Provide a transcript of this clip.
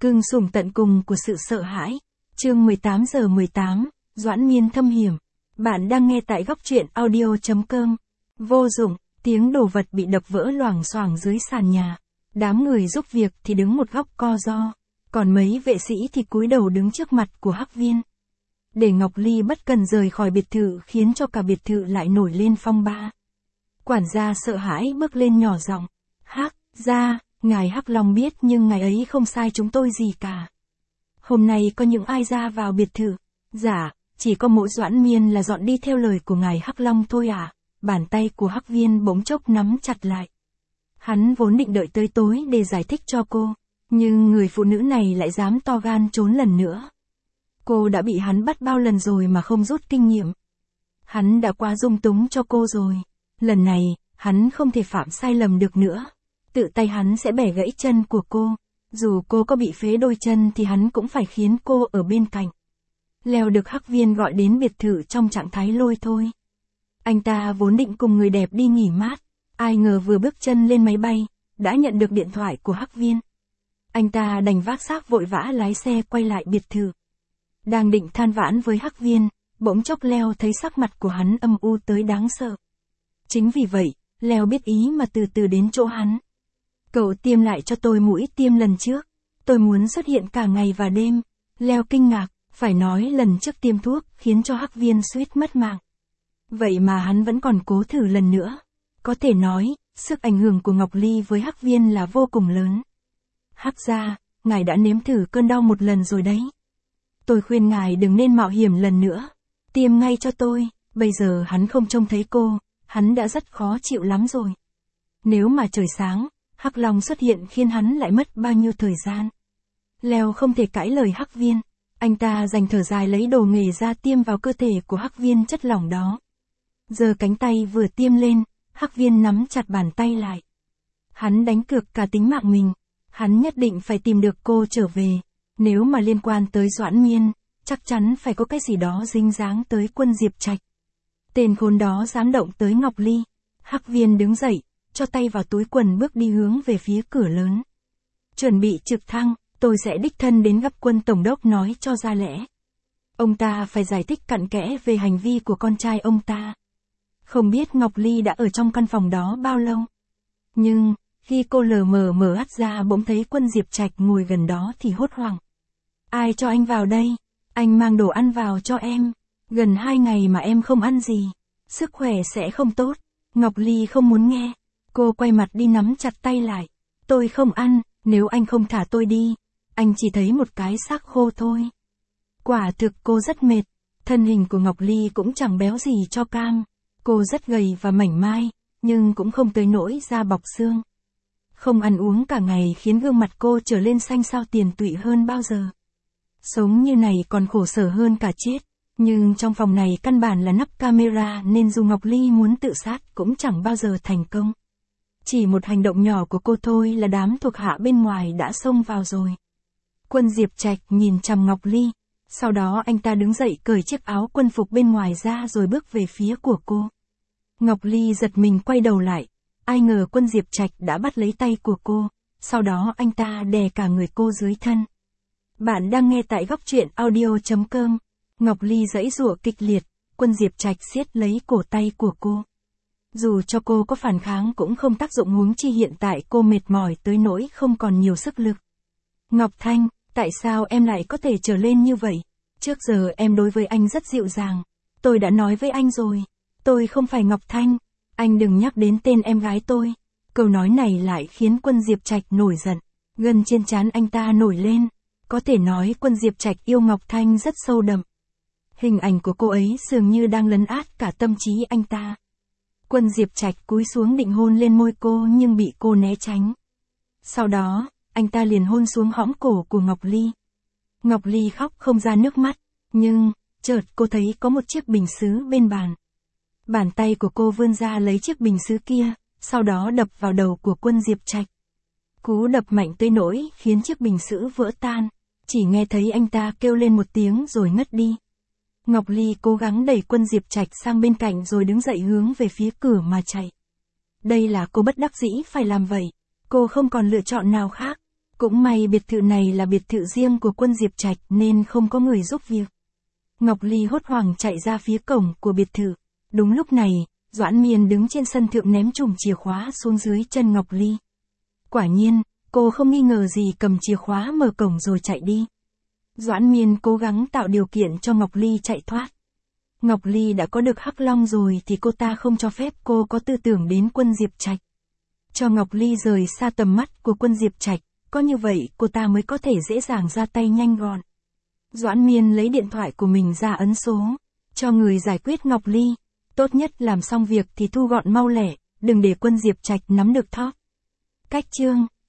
Cưng sủng tận cùng của sự sợ hãi. Chương 18:18, Doãn Miên thâm hiểm. Bạn đang nghe tại góc truyện audio.com. Vô dụng, tiếng đồ vật bị đập vỡ loảng xoảng dưới sàn nhà. Đám người giúp việc thì đứng một góc co ro, còn mấy vệ sĩ thì cúi đầu đứng trước mặt của Hắc Viên. Để Ngọc Ly bất cần rời khỏi biệt thự khiến cho cả biệt thự lại nổi lên phong ba. Quản gia sợ hãi bước lên nhỏ giọng. Hắc gia, ngài Hắc Long biết nhưng ngài ấy không sai chúng tôi gì cả. Hôm nay có những ai ra vào biệt thự? Dạ, chỉ có mỗi Doãn Miên là dọn đi theo lời của ngài Hắc Long thôi à. Bàn tay của Hắc Viên bỗng chốc nắm chặt lại. Hắn vốn định đợi tới tối để giải thích cho cô, nhưng người phụ nữ này lại dám to gan trốn lần nữa. Cô đã bị hắn bắt bao lần rồi mà không rút kinh nghiệm. Hắn đã quá dung túng cho cô rồi. Lần này, hắn không thể phạm sai lầm được nữa. Tự tay hắn sẽ bẻ gãy chân của cô. Dù cô có bị phế đôi chân thì hắn cũng phải khiến cô ở bên cạnh. Leo được Hắc Viên gọi đến biệt thự trong trạng thái lôi thôi. Anh ta vốn định cùng người đẹp đi nghỉ mát. Ai ngờ vừa bước chân lên máy bay, đã nhận được điện thoại của Hắc Viên. Anh ta đành vác xác vội vã lái xe quay lại biệt thự. Đang định than vãn với Hắc Viên, bỗng chốc Leo thấy sắc mặt của hắn âm u tới đáng sợ. Chính vì vậy, Leo biết ý mà từ từ đến chỗ hắn. Cậu tiêm lại cho tôi mũi tiêm lần trước. Tôi muốn xuất hiện cả ngày và đêm. Leo kinh ngạc, phải nói lần trước tiêm thuốc khiến cho Hắc Viên suýt mất mạng. Vậy mà hắn vẫn còn cố thử lần nữa. Có thể nói, sức ảnh hưởng của Ngọc Ly với Hắc Viên là vô cùng lớn. Hắc gia, ngài đã nếm thử cơn đau một lần rồi đấy. Tôi khuyên ngài đừng nên mạo hiểm lần nữa. Tiêm ngay cho tôi, bây giờ hắn không trông thấy cô, hắn đã rất khó chịu lắm rồi. Nếu mà trời sáng, Hắc Long xuất hiện khiến hắn lại mất bao nhiêu thời gian. Leo không thể cãi lời Hắc Viên, anh ta dành thở dài lấy đồ nghề ra tiêm vào cơ thể của Hắc Viên chất lỏng đó. Giờ cánh tay vừa tiêm lên, Hắc Viên nắm chặt bàn tay lại. Hắn đánh cược cả tính mạng mình, hắn nhất định phải tìm được cô trở về. Nếu mà liên quan tới Doãn Miên, chắc chắn phải có cái gì đó dính dáng tới Quân Diệp Trạch. Tên khốn đó dám động tới Ngọc Ly. Hắc Viên đứng dậy, cho tay vào túi quần bước đi hướng về phía cửa lớn. Chuẩn bị trực thăng, tôi sẽ đích thân đến gặp Quân Tổng đốc nói cho ra lẽ. Ông ta phải giải thích cặn kẽ về hành vi của con trai ông ta. Không biết Ngọc Ly đã ở trong căn phòng đó bao lâu. Nhưng, khi cô lờ mờ mở mắt ra bỗng thấy Quân Diệp Trạch ngồi gần đó thì hốt hoảng. Ai cho anh vào đây? Anh mang đồ ăn vào cho em. Gần 2 ngày mà em không ăn gì. Sức khỏe sẽ không tốt. Ngọc Ly không muốn nghe. Cô quay mặt đi nắm chặt tay lại. Tôi không ăn, nếu anh không thả tôi đi. Anh chỉ thấy một cái xác khô thôi. Quả thực cô rất mệt. Thân hình của Ngọc Ly cũng chẳng béo gì cho cam. Cô rất gầy và mảnh mai, nhưng cũng không tới nỗi da bọc xương. Không ăn uống cả ngày khiến gương mặt cô trở lên xanh xao tiền tụy hơn bao giờ. Sống như này còn khổ sở hơn cả chết. Nhưng trong phòng này căn bản là nắp camera nên dù Ngọc Ly muốn tự sát cũng chẳng bao giờ thành công. Chỉ một hành động nhỏ của cô thôi là đám thuộc hạ bên ngoài đã xông vào rồi. Quân Diệp Trạch nhìn chằm Ngọc Ly. Sau đó anh ta đứng dậy cởi chiếc áo quân phục bên ngoài ra rồi bước về phía của cô. Ngọc Ly giật mình quay đầu lại. Ai ngờ Quân Diệp Trạch đã bắt lấy tay của cô. Sau đó anh ta đè cả người cô dưới thân. Bạn đang nghe tại góc truyện audio.com. Ngọc Ly giãy giụa kịch liệt. Quân Diệp Trạch siết lấy cổ tay của cô. Dù cho cô có phản kháng cũng không tác dụng, huống chi hiện tại cô mệt mỏi tới nỗi không còn nhiều sức lực. Ngọc Thanh, tại sao em lại có thể trở lên như vậy? Trước giờ em đối với anh rất dịu dàng. Tôi đã nói với anh rồi. Tôi không phải Ngọc Thanh. Anh đừng nhắc đến tên em gái tôi. Câu nói này lại khiến Quân Diệp Trạch nổi giận. Gân trên trán anh ta nổi lên. Có thể nói Quân Diệp Trạch yêu Ngọc Thanh rất sâu đậm. Hình ảnh của cô ấy dường như đang lấn át cả tâm trí anh ta. Quân Diệp Trạch cúi xuống định hôn lên môi cô nhưng bị cô né tránh. Sau đó, anh ta liền hôn xuống hõm cổ của Ngọc Ly. Ngọc Ly khóc không ra nước mắt, nhưng, chợt cô thấy có một chiếc bình sứ bên bàn. Bàn tay của cô vươn ra lấy chiếc bình sứ kia, sau đó đập vào đầu của Quân Diệp Trạch. Cú đập mạnh tới nỗi khiến chiếc bình sứ vỡ tan, chỉ nghe thấy anh ta kêu lên một tiếng rồi ngất đi. Ngọc Ly cố gắng đẩy Quân Diệp Trạch sang bên cạnh rồi đứng dậy hướng về phía cửa mà chạy. Đây là cô bất đắc dĩ phải làm vậy. Cô không còn lựa chọn nào khác. Cũng may biệt thự này là biệt thự riêng của quân Diệp Trạch nên không có người giúp việc. Ngọc Ly hốt hoảng chạy ra phía cổng của biệt thự. Đúng lúc này, Doãn Miên đứng trên sân thượng ném chùm chìa khóa xuống dưới chân Ngọc Ly. Quả nhiên, cô không nghi ngờ gì cầm chìa khóa mở cổng rồi chạy đi. Doãn Miên cố gắng tạo điều kiện cho Ngọc Ly chạy thoát. Ngọc Ly đã có được Hắc Long rồi thì cô ta không cho phép cô có tư tưởng đến quân Diệp Trạch. Cho Ngọc Ly rời xa tầm mắt của quân Diệp Trạch, có như vậy cô ta mới có thể dễ dàng ra tay nhanh gọn. Doãn Miên lấy điện thoại của mình ra ấn số, cho người giải quyết Ngọc Ly. Tốt nhất làm xong việc thì thu gọn mau lẹ, đừng để quân Diệp Trạch nắm được thóp. Cách chương